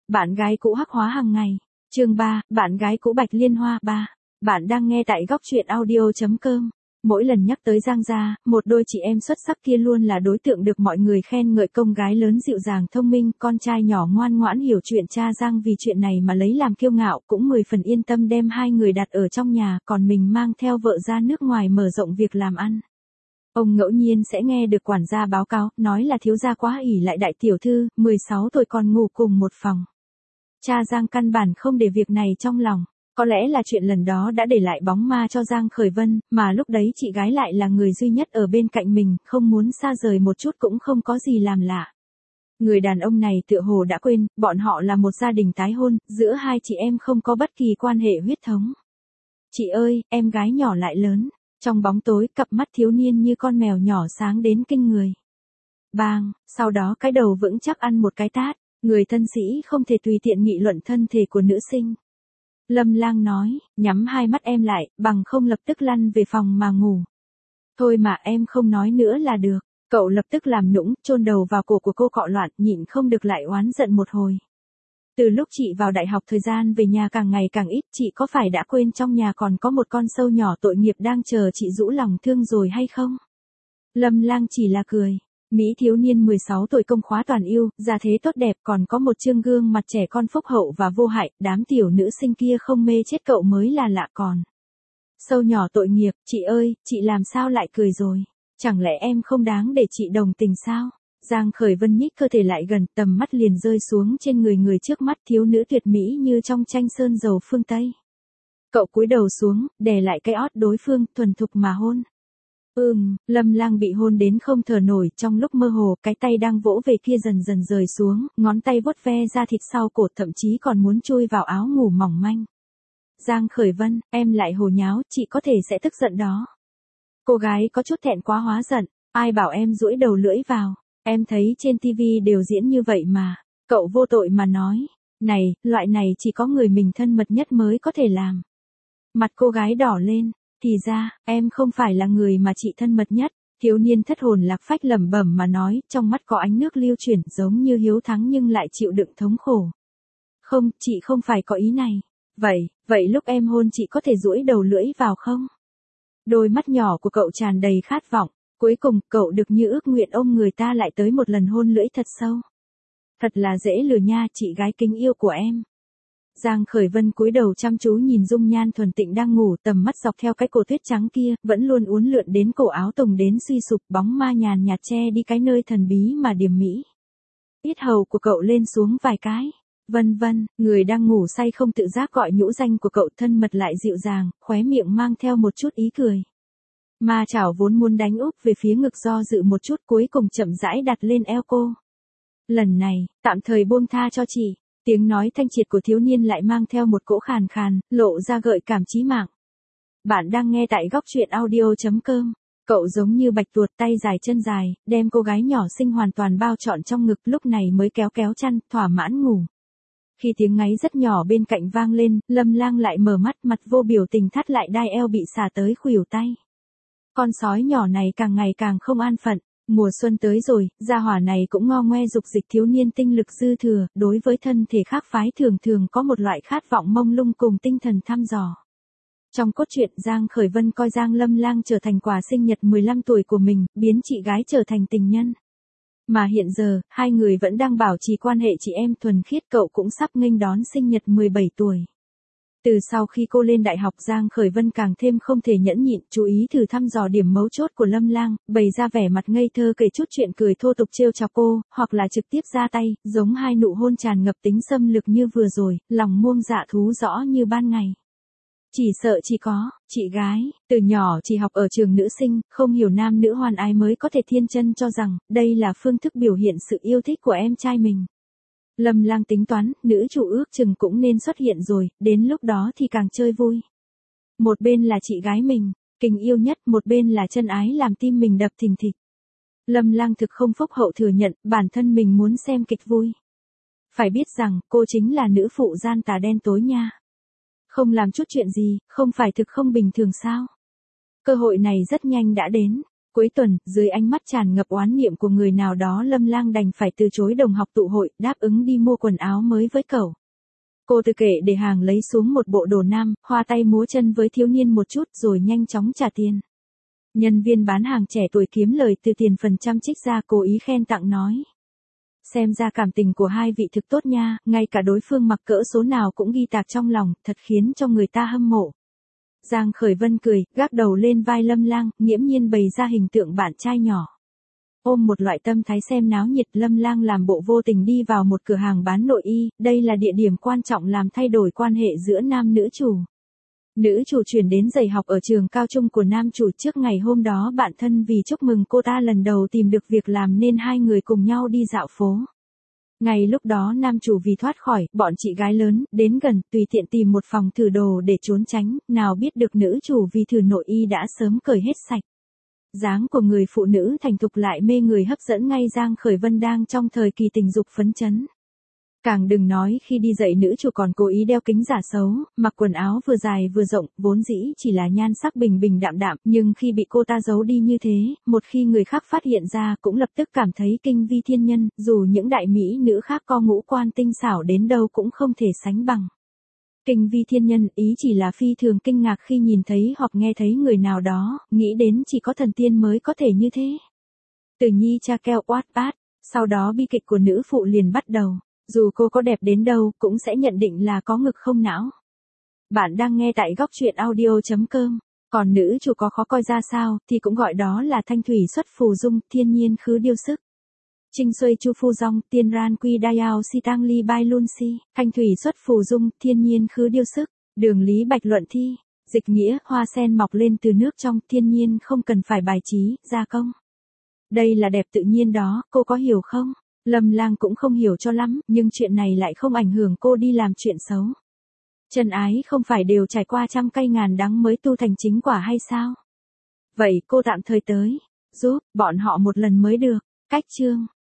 Bạn gái cũ hắc hóa hàng ngày. Chương 3, bạn gái cũ Bạch Liên Hoa 3. Bạn đang nghe tại góc truyện audio.com. Mỗi lần nhắc tới Giang gia, một đôi chị em xuất sắc kia luôn là đối tượng được mọi người khen ngợi, công gái lớn dịu dàng thông minh, con trai nhỏ ngoan ngoãn hiểu chuyện. Cha Giang vì chuyện này mà lấy làm kiêu ngạo, cũng 10 phần yên tâm đem hai người đặt ở trong nhà, còn mình mang theo vợ ra nước ngoài mở rộng việc làm ăn. Ông ngẫu nhiên sẽ nghe được quản gia báo cáo, nói là thiếu gia quá ỷ lại đại tiểu thư, 16 tuổi còn ngủ cùng một phòng. Cha Giang căn bản không để việc này trong lòng. Có lẽ là chuyện lần đó đã để lại bóng ma cho Giang Khởi Vân, mà lúc đấy chị gái lại là người duy nhất ở bên cạnh mình, không muốn xa rời một chút cũng không có gì làm lạ. Người đàn ông này tựa hồ đã quên, bọn họ là một gia đình tái hôn, giữa hai chị em không có bất kỳ quan hệ huyết thống. Chị ơi, em gái nhỏ lại lớn. Trong bóng tối, cặp mắt thiếu niên như con mèo nhỏ sáng đến kinh người. Bang, sau đó cái đầu vững chắc ăn một cái tát. Người thân sĩ không thể tùy tiện nghị luận thân thể của nữ sinh. Lâm Lang nói, nhắm hai mắt em lại, bằng không lập tức lăn về phòng mà ngủ. Thôi mà em không nói nữa là được. Cậu lập tức làm nũng, chôn đầu vào cổ của cô cọ loạn, nhịn không được lại oán giận một hồi. Từ lúc chị vào đại học thời gian về nhà càng ngày càng ít, chị có phải đã quên trong nhà còn có một con sâu nhỏ tội nghiệp đang chờ chị rũ lòng thương rồi hay không? Lâm Lang chỉ là cười. Mỹ thiếu niên 16 tuổi công khóa toàn ưu, gia thế tốt đẹp, còn có một trương gương mặt trẻ con phúc hậu và vô hại, đám tiểu nữ sinh kia không mê chết cậu mới là lạ còn. Sâu nhỏ tội nghiệp, chị ơi, chị làm sao lại cười rồi? Chẳng lẽ em không đáng để chị đồng tình sao? Giang Khởi Vân nhích cơ thể lại gần, tầm mắt liền rơi xuống trên người trước mắt, thiếu nữ tuyệt mỹ như trong tranh sơn dầu phương Tây. Cậu cúi đầu xuống, đè lại cái ót đối phương, thuần thục mà hôn. Lâm Lang bị hôn đến không thở nổi, trong lúc mơ hồ, cái tay đang vỗ về kia dần dần rời xuống, ngón tay vuốt ve da thịt sau cổ, thậm chí còn muốn chui vào áo ngủ mỏng manh. Giang Khởi Vân, em lại hồ nháo, chị có thể sẽ tức giận đó. Cô gái có chút thẹn quá hóa giận, ai bảo em duỗi đầu lưỡi vào, em thấy trên tivi đều diễn như vậy mà. Cậu vô tội mà nói, này, loại này chỉ có người mình thân mật nhất mới có thể làm. Mặt cô gái đỏ lên. Thì ra, em không phải là người mà chị thân mật nhất. Thiếu niên thất hồn lạc phách lẩm bẩm mà nói, trong mắt có ánh nước lưu chuyển, giống như hiếu thắng nhưng lại chịu đựng thống khổ. Không, chị không phải có ý này. Vậy lúc em hôn chị có thể duỗi đầu lưỡi vào không? Đôi mắt nhỏ của cậu tràn đầy khát vọng. Cuối cùng, cậu được như ước nguyện, ôm người ta lại tới một lần hôn lưỡi thật sâu. Thật là dễ lừa nha, chị gái kính yêu của em. Giang Khởi Vân cúi đầu chăm chú nhìn dung nhan thuần tịnh đang ngủ, tầm mắt dọc theo cái cổ tuyết trắng kia, vẫn luôn uốn lượn đến cổ áo tùng đến suy sụp, bóng ma nhàn nhạt che đi cái nơi thần bí mà điềm mỹ. Yết hầu của cậu lên xuống vài cái. Vân, người đang ngủ say không tự giác gọi nhũ danh của cậu, thân mật lại dịu dàng, khóe miệng mang theo một chút ý cười. Ma chảo vốn muốn đánh úp về phía ngực do dự một chút, cuối cùng chậm rãi đặt lên eo cô. Lần này, tạm thời buông tha cho chị. Tiếng nói thanh triệt của thiếu niên lại mang theo một cỗ khàn khàn, lộ ra gợi cảm chí mạng. Bạn đang nghe tại góc truyện audio.com. Cậu giống như bạch tuộc, tay dài chân dài, đem cô gái nhỏ xinh hoàn toàn bao trọn trong ngực, lúc này mới kéo chăn, thỏa mãn ngủ. Khi tiếng ngáy rất nhỏ bên cạnh vang lên, Lâm Lang lại mở mắt, mặt vô biểu tình thắt lại đai eo bị xả tới khuỷu tay. Con sói nhỏ này càng ngày càng không an phận. Mùa xuân tới rồi, gia hỏa này cũng ngo ngoe dục dịch, thiếu niên tinh lực dư thừa, đối với thân thể khác phái thường có một loại khát vọng mông lung cùng tinh thần thăm dò. Trong cốt truyện, Giang Khởi Vân coi Giang Lâm Lang trở thành quà sinh nhật 15 tuổi của mình, biến chị gái trở thành tình nhân. Mà hiện giờ, hai người vẫn đang bảo trì quan hệ chị em thuần khiết, cậu cũng sắp nghênh đón sinh nhật 17 tuổi. Từ sau khi cô lên đại học, Giang Khởi Vân càng thêm không thể nhẫn nhịn, chú ý thử thăm dò điểm mấu chốt của Lâm Lang, bày ra vẻ mặt ngây thơ kể chút chuyện cười thô tục trêu chọc cô, hoặc là trực tiếp ra tay, giống hai nụ hôn tràn ngập tính xâm lược như vừa rồi, lòng muông dạ thú rõ như ban ngày. Chỉ sợ chỉ có, chị gái, từ nhỏ chỉ học ở trường nữ sinh, không hiểu nam nữ hoan ái mới có thể thiên chân cho rằng, đây là phương thức biểu hiện sự yêu thích của em trai mình. Lâm Lang tính toán, nữ chủ ước chừng cũng nên xuất hiện rồi, đến lúc đó thì càng chơi vui. Một bên là chị gái mình, kinh yêu nhất, một bên là chân ái làm tim mình đập thình thịch. Lâm Lang thực không phúc hậu thừa nhận, bản thân mình muốn xem kịch vui. Phải biết rằng, cô chính là nữ phụ gian tà đen tối nha. Không làm chút chuyện gì, không phải thực không bình thường sao? Cơ hội này rất nhanh đã đến. Cuối tuần, dưới ánh mắt tràn ngập oán niệm của người nào đó, Lâm Lang đành phải từ chối đồng học tụ hội, đáp ứng đi mua quần áo mới với cậu. Cô từ kệ để hàng lấy xuống một bộ đồ nam, hoa tay múa chân với thiếu niên một chút rồi nhanh chóng trả tiền. Nhân viên bán hàng trẻ tuổi kiếm lời từ tiền phần trăm trích ra, cố ý khen tặng nói. Xem ra cảm tình của hai vị thực tốt nha, ngay cả đối phương mặc cỡ số nào cũng ghi tạc trong lòng, thật khiến cho người ta hâm mộ. Giang Khởi Vân cười, gác đầu lên vai Lâm Lang, nghiễm nhiên bày ra hình tượng bạn trai nhỏ. Ôm một loại tâm thái xem náo nhiệt, Lâm Lang làm bộ vô tình đi vào một cửa hàng bán nội y, đây là địa điểm quan trọng làm thay đổi quan hệ giữa nam nữ chủ. Nữ chủ chuyển đến dạy học ở trường cao trung của nam chủ, trước ngày hôm đó bạn thân vì chúc mừng cô ta lần đầu tìm được việc làm nên hai người cùng nhau đi dạo phố. Ngay lúc đó nam chủ vì thoát khỏi bọn chị gái lớn, đến gần, tùy tiện tìm một phòng thử đồ để trốn tránh, nào biết được nữ chủ vì thử nội y đã sớm cởi hết sạch. Dáng của người phụ nữ thành thục lại mê người, hấp dẫn ngay Giang Khởi Vân đang trong thời kỳ tình dục phấn chấn. Càng đừng nói khi đi dạy nữ chủ còn cố ý đeo kính giả xấu, mặc quần áo vừa dài vừa rộng, vốn dĩ chỉ là nhan sắc bình bình đạm đạm, nhưng khi bị cô ta giấu đi như thế, một khi người khác phát hiện ra cũng lập tức cảm thấy kinh vi thiên nhân, dù những đại mỹ nữ khác có ngũ quan tinh xảo đến đâu cũng không thể sánh bằng. Kinh vi thiên nhân ý chỉ là phi thường kinh ngạc khi nhìn thấy hoặc nghe thấy người nào đó, nghĩ đến chỉ có thần tiên mới có thể như thế. Từ Nhi cha keo Wattpad, sau đó bi kịch của nữ phụ liền bắt đầu. Dù cô có đẹp đến đâu, cũng sẽ nhận định là có ngực không não. Bạn đang nghe tại góc truyện audio.com. Còn nữ chủ có khó coi ra sao, thì cũng gọi đó là thanh thủy xuất phù dung, thiên nhiên khứ điêu sức. Trinh xuôi chu phu dong, tiên ran quy đayao si tang ly bai lun si, thanh thủy xuất phù dung, thiên nhiên khứ điêu sức. Đường lý bạch luận thi. Dịch nghĩa, hoa sen mọc lên từ nước trong, thiên nhiên không cần phải bài trí, gia công. Đây là đẹp tự nhiên đó, cô có hiểu không? Lâm Lang cũng không hiểu cho lắm, nhưng chuyện này lại không ảnh hưởng cô đi làm chuyện xấu. Chân ái không phải đều trải qua trăm cây ngàn đắng mới tu thành chính quả hay sao? Vậy cô tạm thời tới, giúp bọn họ một lần mới được. Cách chương